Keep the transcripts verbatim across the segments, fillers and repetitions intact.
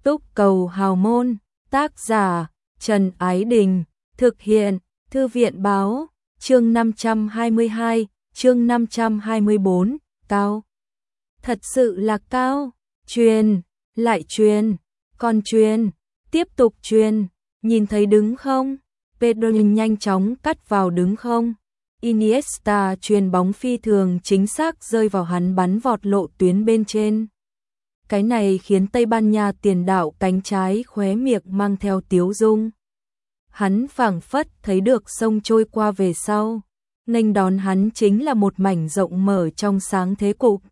Túc cầu hào môn, tác giả Trần Ái Đình, thực hiện Thư viện báo, chương năm trăm hai mươi hai, chương năm trăm hai mươi bốn, cao. Thật sự là cao, truyền, lại truyền, còn truyền, tiếp tục truyền, nhìn thấy đứng không? Pedro nhanh chóng cắt vào đứng không? Iniesta truyền bóng phi thường chính xác rơi vào hắn bắn vọt lộ tuyến bên trên. Cái này khiến Tây Ban Nha tiền đạo cánh trái khóe miệng mang theo tiếu dung. Hắn phảng phất thấy được sông trôi qua về sau, nghênh đón hắn chính là một mảnh rộng mở trong sáng thế cục.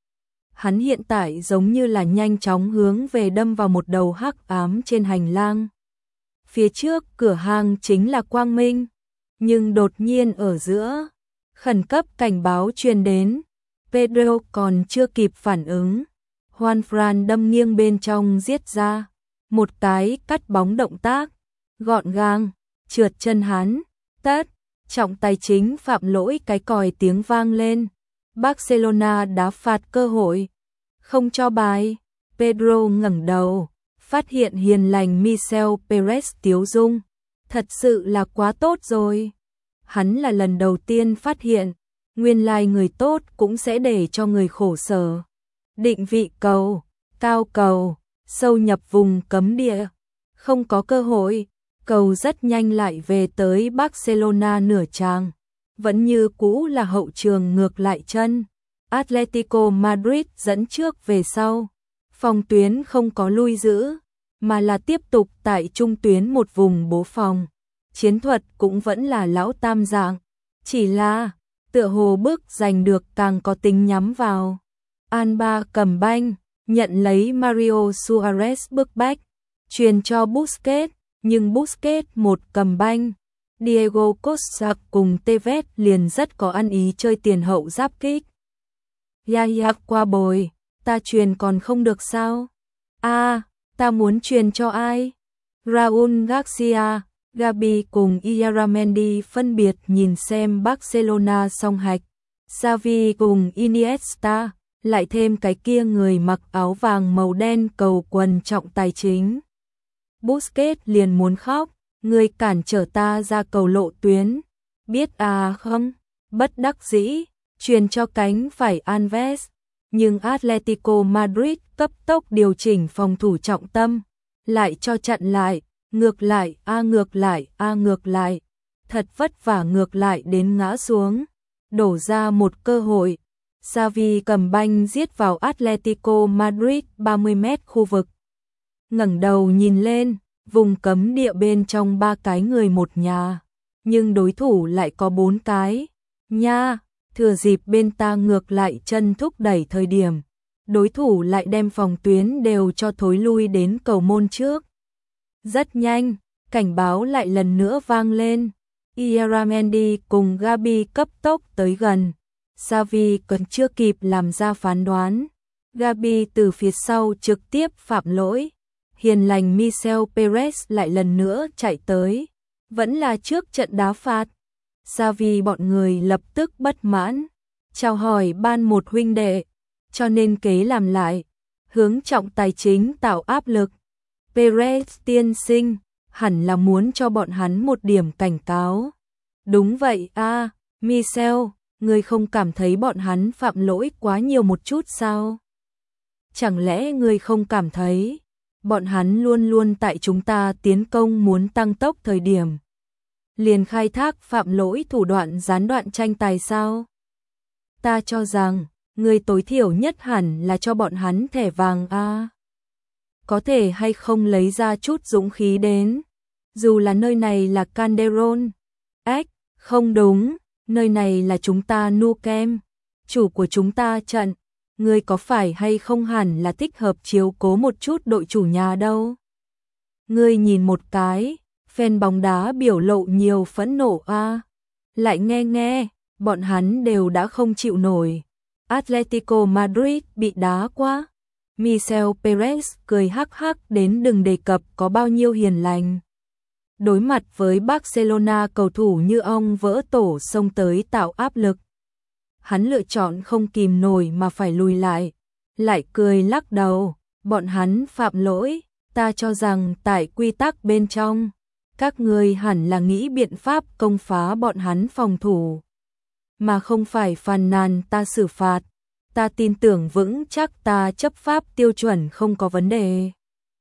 Hắn hiện tại giống như là nhanh chóng hướng về đâm vào một đầu hắc ám trên hành lang. Phía trước cửa hàng chính là quang minh, nhưng đột nhiên ở giữa, khẩn cấp cảnh báo truyền đến. Pedro còn chưa kịp phản ứng, Juan Fran đâm nghiêng bên trong giết ra, một cái cắt bóng động tác, gọn gàng, trượt chân hắn, tất, trọng tài chính phạm lỗi, cái còi tiếng vang lên. Barcelona đá phạt cơ hội, không cho bài. Pedro ngẩng đầu, phát hiện hiền lành Michel Perez tiếu dung, thật sự là quá tốt rồi. Hắn là lần đầu tiên phát hiện, nguyên lai người tốt cũng sẽ để cho người khổ sở. Định vị cầu, cao cầu, sâu nhập vùng cấm địa, không có cơ hội, cầu rất nhanh lại về tới Barcelona nửa tràng, vẫn như cũ là hậu trường ngược lại chân. Atletico Madrid dẫn trước về sau, phòng tuyến không có lui giữ, mà là tiếp tục tại trung tuyến một vùng bố phòng. Chiến thuật cũng vẫn là lão tam dạng, chỉ là tựa hồ bước giành được càng có tính nhắm vào. Alba cầm banh, nhận lấy Mario Suarez bước bách, truyền cho Busquets, nhưng Busquets một cầm banh. Diego Costa cùng Tevez liền rất có ăn ý chơi tiền hậu giáp kích. Yaya qua bồi, ta truyền còn không được sao? A, à, ta muốn truyền cho ai? Raúl Garcia, Gabi cùng Iaramendi phân biệt nhìn xem Barcelona song hạch. Xavi cùng Iniesta, lại thêm cái kia người mặc áo vàng màu đen cầu quần trọng tài chính. Busquets liền muốn khóc, người cản trở ta ra cầu lộ tuyến. Biết à không? Bất đắc dĩ, truyền cho cánh phải Alves. Nhưng Atletico Madrid cấp tốc điều chỉnh phòng thủ trọng tâm, lại cho chặn lại, ngược lại, a ngược lại, a ngược lại. Thật vất vả ngược lại đến ngã xuống, đổ ra một cơ hội. Xavi cầm banh giết vào Atletico Madrid ba mươi mét khu vực. Ngẩng đầu nhìn lên, vùng cấm địa bên trong ba cái người một nhà, nhưng đối thủ lại có bốn cái. Nha, thừa dịp bên ta ngược lại chân thúc đẩy thời điểm, đối thủ lại đem phòng tuyến đều cho thối lui đến cầu môn trước. Rất nhanh, cảnh báo lại lần nữa vang lên. Iaramendi cùng Gabi cấp tốc tới gần. Xavi còn chưa kịp làm ra phán đoán, Gabi từ phía sau trực tiếp phạm lỗi. Hiền lành Michel Perez lại lần nữa chạy tới, vẫn là trước trận đá phạt. Xavi bọn người lập tức bất mãn, chào hỏi ban một huynh đệ, cho nên kế làm lại, hướng trọng tài chính tạo áp lực. Perez tiên sinh, hẳn là muốn cho bọn hắn một điểm cảnh cáo. Đúng vậy a, à, Michel, người không cảm thấy bọn hắn phạm lỗi quá nhiều một chút sao? Chẳng lẽ người không cảm thấy bọn hắn luôn luôn tại chúng ta tiến công muốn tăng tốc thời điểm liền khai thác phạm lỗi thủ đoạn gián đoạn tranh tài sao? Ta cho rằng người tối thiểu nhất hẳn là cho bọn hắn thẻ vàng a. À. Có thể hay không lấy ra chút dũng khí đến, dù là nơi này là Calderón. Ếch, không đúng, nơi này là chúng ta Nou Camp, chủ của chúng ta trận. Ngươi có phải hay không hẳn là thích hợp chiếu cố một chút đội chủ nhà đâu. Ngươi nhìn một cái, fan bóng đá biểu lộ nhiều phẫn nộ a. À. Lại nghe nghe, bọn hắn đều đã không chịu nổi. Atletico Madrid bị đá quá. Michel Perez cười hắc hắc đến đừng đề cập có bao nhiêu hiền lành. Đối mặt với Barcelona cầu thủ như ông vỡ tổ xông tới tạo áp lực. Hắn lựa chọn không kìm nổi mà phải lùi lại, lại cười lắc đầu, bọn hắn phạm lỗi, Ta cho rằng tại quy tắc bên trong, các người hẳn là nghĩ biện pháp công phá bọn hắn phòng thủ, mà không phải phàn nàn ta xử phạt. Ta tin tưởng vững chắc ta chấp pháp tiêu chuẩn không có vấn đề.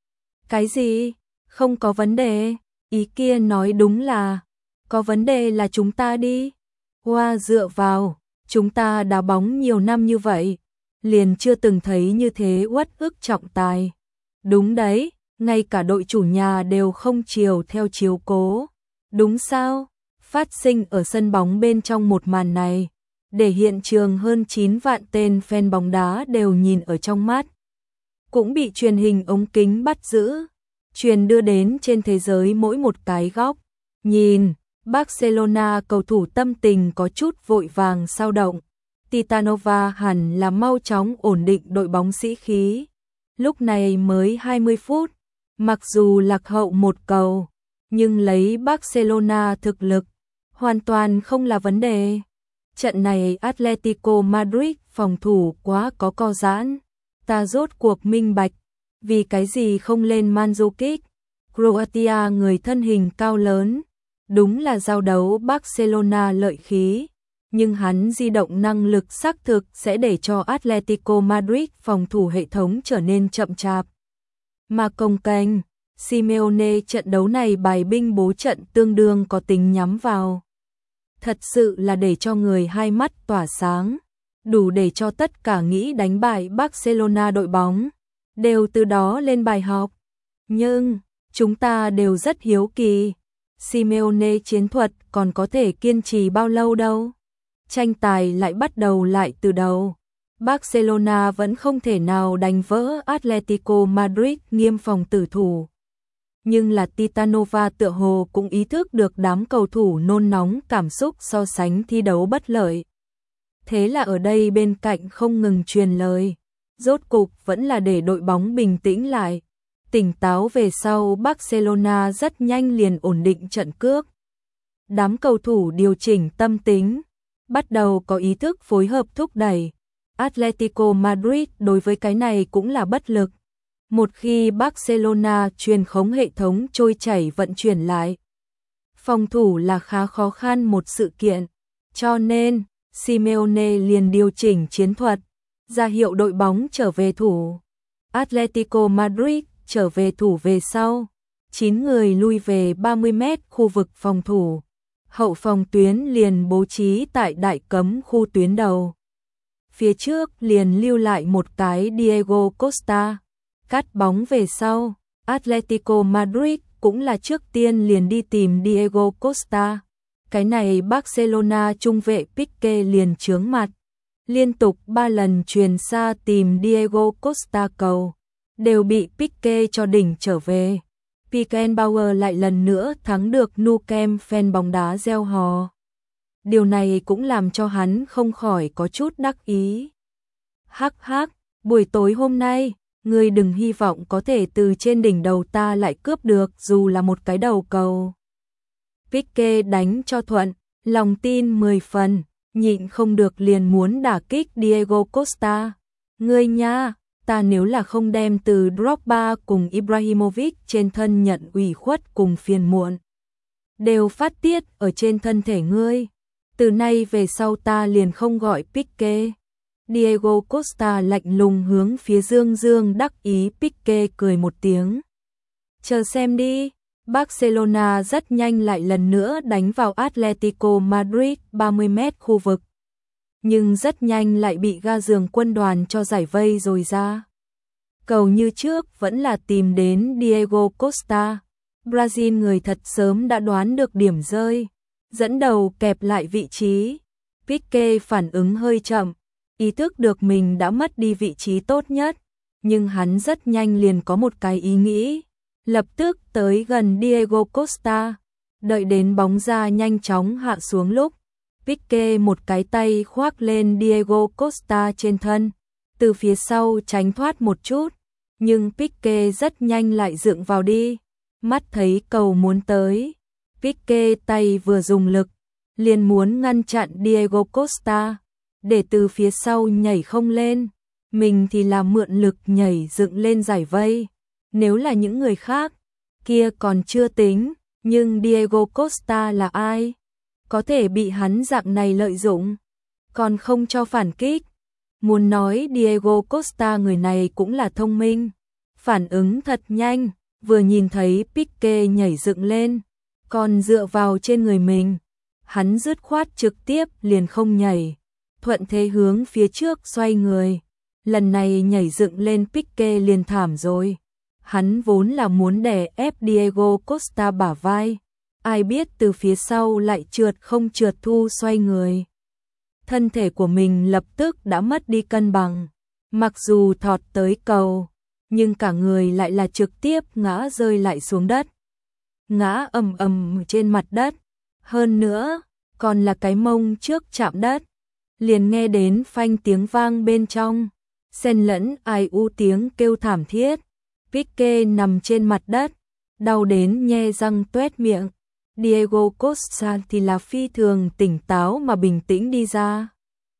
Cái gì? Không có vấn đề? Ý kia nói đúng là, có vấn đề là chúng ta đi. Hoa dựa vào, chúng ta đá bóng nhiều năm như vậy, liền chưa từng thấy như thế uất ức trọng tài. Đúng đấy, ngay cả đội chủ nhà đều không chiều theo chiếu cố. Đúng sao? Phát sinh ở sân bóng bên trong một màn này, để hiện trường hơn chín vạn tên fan bóng đá đều nhìn ở trong mắt. Cũng bị truyền hình ống kính bắt giữ, truyền đưa đến trên thế giới mỗi một cái góc. Nhìn, Barcelona cầu thủ tâm tình có chút vội vàng xao động. Titanova hẳn là mau chóng ổn định đội bóng sĩ khí. Lúc này mới hai mươi phút, mặc dù lạc hậu một cầu, nhưng lấy Barcelona thực lực, hoàn toàn không là vấn đề. Trận này Atletico Madrid phòng thủ quá có co giãn. Ta rốt cuộc minh bạch, vì cái gì không lên Mandzukic, Croatia người thân hình cao lớn, đúng là giao đấu Barcelona lợi khí, nhưng hắn di động năng lực xác thực sẽ để cho Atletico Madrid phòng thủ hệ thống trở nên chậm chạp. Mà công kênh, Simeone trận đấu này bài binh bố trận tương đương có tính nhắm vào. Thật sự là để cho người hai mắt tỏa sáng, đủ để cho tất cả nghĩ đánh bại Barcelona đội bóng, đều từ đó lên bài học. Nhưng, chúng ta đều rất hiếu kỳ, Simeone chiến thuật còn có thể kiên trì bao lâu đâu. Tranh tài lại bắt đầu lại từ đầu. Barcelona vẫn không thể nào đánh vỡ Atletico Madrid nghiêm phòng tử thủ. Nhưng là Titanova tựa hồ cũng ý thức được đám cầu thủ nôn nóng cảm xúc so sánh thi đấu bất lợi. Thế là ở đây bên cạnh không ngừng truyền lời. Rốt cục vẫn là để đội bóng bình tĩnh lại. Tỉnh táo về sau Barcelona rất nhanh liền ổn định trận cước. Đám cầu thủ điều chỉnh tâm tính, bắt đầu có ý thức phối hợp thúc đẩy. Atletico Madrid đối với cái này cũng là bất lực. Một khi Barcelona truyền khống hệ thống trôi chảy vận chuyển lại, phòng thủ là khá khó khăn một sự kiện. Cho nên, Simeone liền điều chỉnh chiến thuật, ra hiệu đội bóng trở về thủ. Atletico Madrid trở về thủ về sau, chín người lui về ba mươi mét khu vực phòng thủ. Hậu phòng tuyến liền bố trí tại đại cấm khu tuyến đầu. Phía trước liền lưu lại một cái Diego Costa. Cắt bóng về sau, Atletico Madrid cũng là trước tiên liền đi tìm Diego Costa. Cái này Barcelona trung vệ Pique liền chướng mặt. Liên tục ba lần truyền xa tìm Diego Costa cầu, đều bị Pique cho đỉnh trở về. Beckenbauer lại lần nữa thắng được Nou Camp, fan bóng đá reo hò. Điều này cũng làm cho hắn không khỏi có chút đắc ý. Hắc hắc, buổi tối hôm nay, ngươi đừng hy vọng có thể từ trên đỉnh đầu ta lại cướp được dù là một cái đầu cầu. Pique đánh cho thuận, lòng tin mười phần, nhịn không được liền muốn đả kích Diego Costa. Ngươi nha, ta nếu là không đem từ Drogba cùng Ibrahimovic trên thân nhận ủy khuất cùng phiền muộn, đều phát tiết ở trên thân thể ngươi. Từ nay về sau ta liền không gọi Pique. Diego Costa lạnh lùng hướng phía Dương Dương đắc ý. Pique cười một tiếng. Chờ xem đi. Barcelona rất nhanh lại lần nữa đánh vào Atletico Madrid ba mươi mét khu vực. Nhưng rất nhanh lại bị ga giường quân đoàn cho giải vây rồi ra. Cầu như trước vẫn là tìm đến Diego Costa. Brazil người thật sớm đã đoán được điểm rơi, dẫn đầu kẹp lại vị trí. Pique phản ứng hơi chậm, ý thức được mình đã mất đi vị trí tốt nhất, nhưng hắn rất nhanh liền có một cái ý nghĩ, lập tức tới gần Diego Costa, đợi đến bóng ra nhanh chóng hạ xuống lúc, Pique một cái tay khoác lên Diego Costa trên thân, từ phía sau tránh thoát một chút, nhưng Pique rất nhanh lại dựng vào đi, mắt thấy cầu muốn tới, Pique tay vừa dùng lực, liền muốn ngăn chặn Diego Costa, để từ phía sau nhảy không lên, mình thì làm mượn lực nhảy dựng lên giải vây. Nếu là những người khác, kia còn chưa tính, nhưng Diego Costa là ai? Có thể bị hắn dạng này lợi dụng, còn không cho phản kích. Muốn nói Diego Costa người này cũng là thông minh, phản ứng thật nhanh, vừa nhìn thấy Pique nhảy dựng lên, còn dựa vào trên người mình, hắn dứt khoát trực tiếp liền không nhảy, thuận thế hướng phía trước xoay người. Lần này nhảy dựng lên Pique liền thảm rồi. Hắn vốn là muốn đè ép Diego Costa bả vai, ai biết từ phía sau lại trượt không trượt thu xoay người. Thân thể của mình lập tức đã mất đi cân bằng, mặc dù thọt tới cầu, nhưng cả người lại là trực tiếp ngã rơi lại xuống đất. Ngã ầm ầm trên mặt đất, hơn nữa, còn là cái mông trước chạm đất. Liền nghe đến phanh tiếng vang bên trong, xen lẫn ai u tiếng kêu thảm thiết. Pique nằm trên mặt đất, đau đến nhe răng toét miệng. Diego Costa thì là phi thường tỉnh táo mà bình tĩnh đi ra.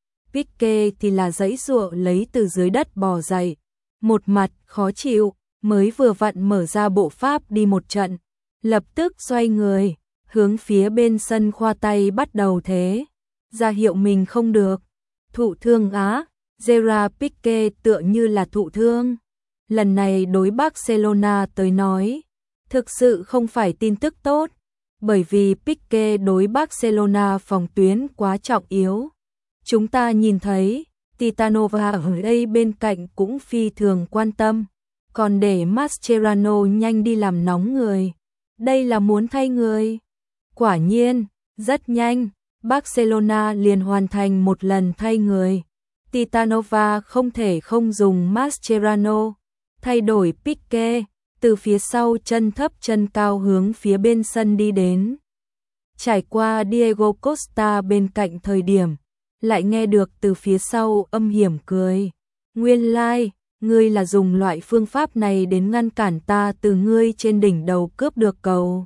Pique thì là giãy giụa lấy từ dưới đất bò dậy, một mặt khó chịu, mới vừa vặn mở ra bộ pháp đi một trận, lập tức xoay người, hướng phía bên sân khoa tay bắt đầu thế, ra hiệu mình không được. Thụ thương á, Gerard Pique tựa như là thụ thương. Lần này đối Barcelona tới nói, thực sự không phải tin tức tốt, bởi vì Pique đối Barcelona phòng tuyến quá trọng yếu. Chúng ta nhìn thấy, Titanova ở đây bên cạnh cũng phi thường quan tâm, còn để Mascherano nhanh đi làm nóng người. Đây là muốn thay người. Quả nhiên, rất nhanh, Barcelona liền hoàn thành một lần thay người. Titanova không thể không dùng Mascherano, thay đổi Pique, từ phía sau chân thấp chân cao hướng phía bên sân đi đến. Trải qua Diego Costa bên cạnh thời điểm, lại nghe được từ phía sau âm hiểm cười. Nguyên lai, like, ngươi là dùng loại phương pháp này đến ngăn cản ta từ ngươi trên đỉnh đầu cướp được cầu.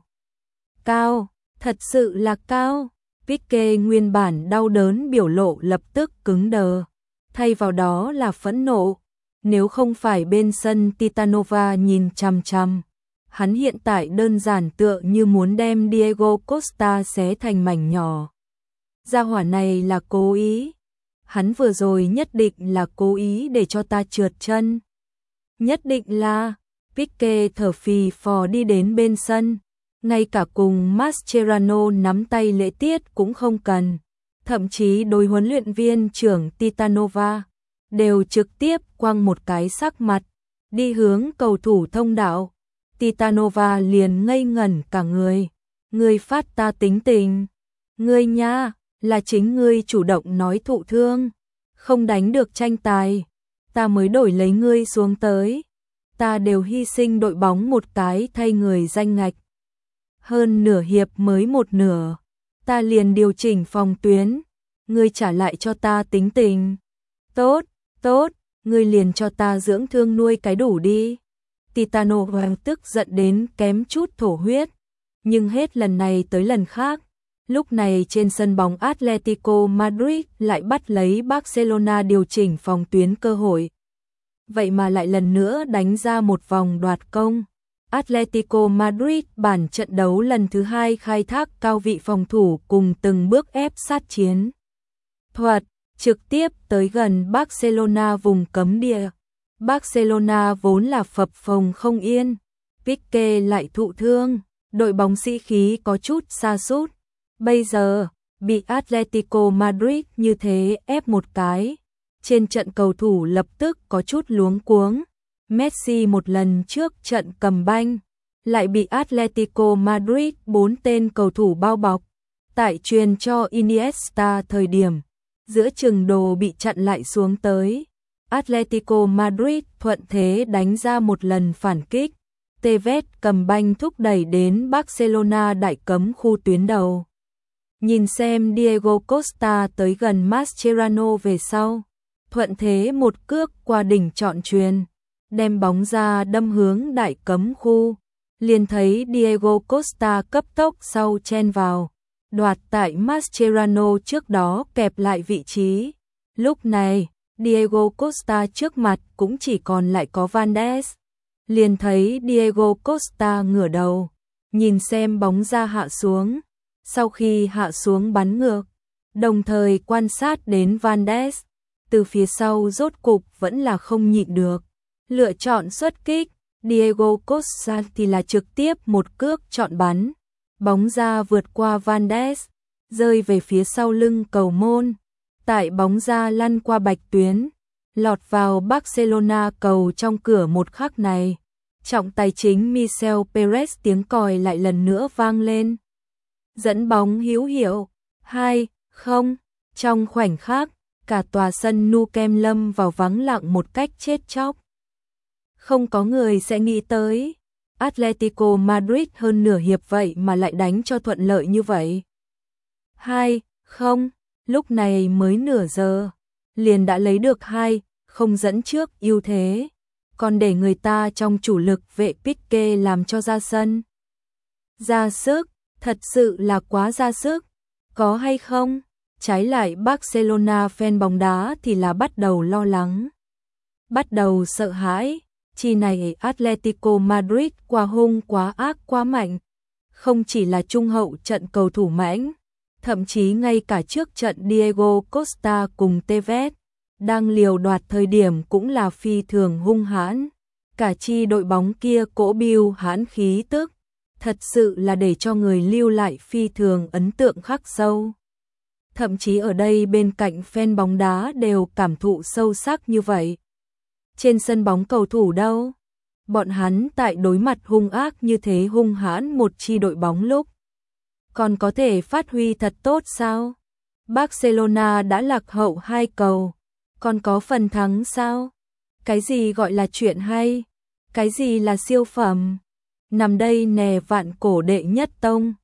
Cao, thật sự là cao. Pique nguyên bản đau đớn biểu lộ lập tức cứng đờ, thay vào đó là phẫn nộ. Nếu không phải bên sân Titanova nhìn chằm chằm, hắn hiện tại đơn giản tựa như muốn đem Diego Costa xé thành mảnh nhỏ. Gia hỏa này là cố ý. Hắn vừa rồi nhất định là cố ý để cho ta trượt chân. Nhất định là. Pique thở phì phò đi đến bên sân, ngay cả cùng Mascherano nắm tay lễ tiết cũng không cần, thậm chí đối huấn luyện viên trưởng Titanova đều trực tiếp quăng một cái sắc mặt, đi hướng cầu thủ thông đạo. Titanova liền ngây ngẩn cả người. Ngươi phát ta tính tình. Ngươi nha, là chính ngươi chủ động nói thụ thương, không đánh được tranh tài, ta mới đổi lấy ngươi xuống tới. Ta đều hy sinh đội bóng một cái thay người danh ngạch. Hơn nửa hiệp mới một nửa, ta liền điều chỉnh phòng tuyến, ngươi trả lại cho ta tính tình. Tốt, tốt, ngươi liền cho ta dưỡng thương nuôi cái đủ đi. Titanova tức giận đến kém chút thổ huyết, nhưng hết lần này tới lần khác, lúc này trên sân bóng Atletico Madrid lại bắt lấy Barcelona điều chỉnh phòng tuyến cơ hội. Vậy mà lại lần nữa đánh ra một vòng đoạt công. Atletico Madrid bản trận đấu lần thứ hai khai thác cao vị phòng thủ cùng từng bước ép sát chiến thuật, trực tiếp tới gần Barcelona vùng cấm địa. Barcelona vốn là phập phồng không yên, Pique lại thụ thương, đội bóng sĩ khí có chút sa sút. Bây giờ, bị Atletico Madrid như thế ép một cái, trên trận cầu thủ lập tức có chút luống cuống. Messi một lần trước trận cầm banh, lại bị Atletico Madrid bốn tên cầu thủ bao bọc. Tại truyền cho Iniesta thời điểm, giữa chừng đồ bị chặn lại xuống tới. Atletico Madrid thuận thế đánh ra một lần phản kích. Tevez cầm banh thúc đẩy đến Barcelona đại cấm khu tuyến đầu. Nhìn xem Diego Costa tới gần Mascherano về sau, thuận thế một cước qua đỉnh chọn chuyền, đem bóng ra đâm hướng đại cấm khu, liền thấy Diego Costa cấp tốc sau chen vào, đoạt tại Mascherano trước đó kẹp lại vị trí. Lúc này, Diego Costa trước mặt cũng chỉ còn lại có Van Ness. liền thấy Diego Costa ngửa đầu, nhìn xem bóng ra hạ xuống, sau khi hạ xuống bắn ngược, đồng thời quan sát đến Van Ness, từ phía sau rốt cục vẫn là không nhịn được, lựa chọn xuất kích. Diego Costa thì là trực tiếp một cước chọn bắn, bóng ra vượt qua Van Ness, rơi về phía sau lưng cầu môn, tại bóng ra lăn qua bạch tuyến, lọt vào Barcelona cầu trong cửa một khắc này. Trọng tài chính Michel Perez tiếng còi lại lần nữa vang lên. Dẫn bóng hữu hiệu, hai không, trong khoảnh khắc, cả tòa sân Nou Camp lâm vào vắng lặng một cách chết chóc. Không có người sẽ nghĩ tới, Atletico Madrid hơn nửa hiệp vậy mà lại đánh cho thuận lợi như vậy. hai không, lúc này mới nửa giờ, liền đã lấy được hai không dẫn trước ưu thế, còn để người ta trong chủ lực vệ Pique làm cho ra sân. Ra sức, thật sự là quá ra sức, có hay không? Trái lại Barcelona fan bóng đá thì là bắt đầu lo lắng, bắt đầu sợ hãi, chi này Atletico Madrid quá hung quá ác quá mạnh, không chỉ là trung hậu trận cầu thủ mãnh, thậm chí ngay cả trước trận Diego Costa cùng Tevez đang liều đoạt thời điểm cũng là phi thường hung hãn, cả chi đội bóng kia cỗ bưu hãn khí tức, thật sự là để cho người lưu lại phi thường ấn tượng khắc sâu. Thậm chí ở đây bên cạnh fan bóng đá đều cảm thụ sâu sắc như vậy. Trên sân bóng cầu thủ đâu? Bọn hắn tại đối mặt hung ác như thế hung hãn một chi đội bóng lúc, còn có thể phát huy thật tốt sao? Barcelona đã lạc hậu hai cầu, còn có phần thắng sao? Cái gì gọi là chuyện hay? Cái gì là siêu phẩm? Nằm đây nè vạn cổ đệ nhất tông.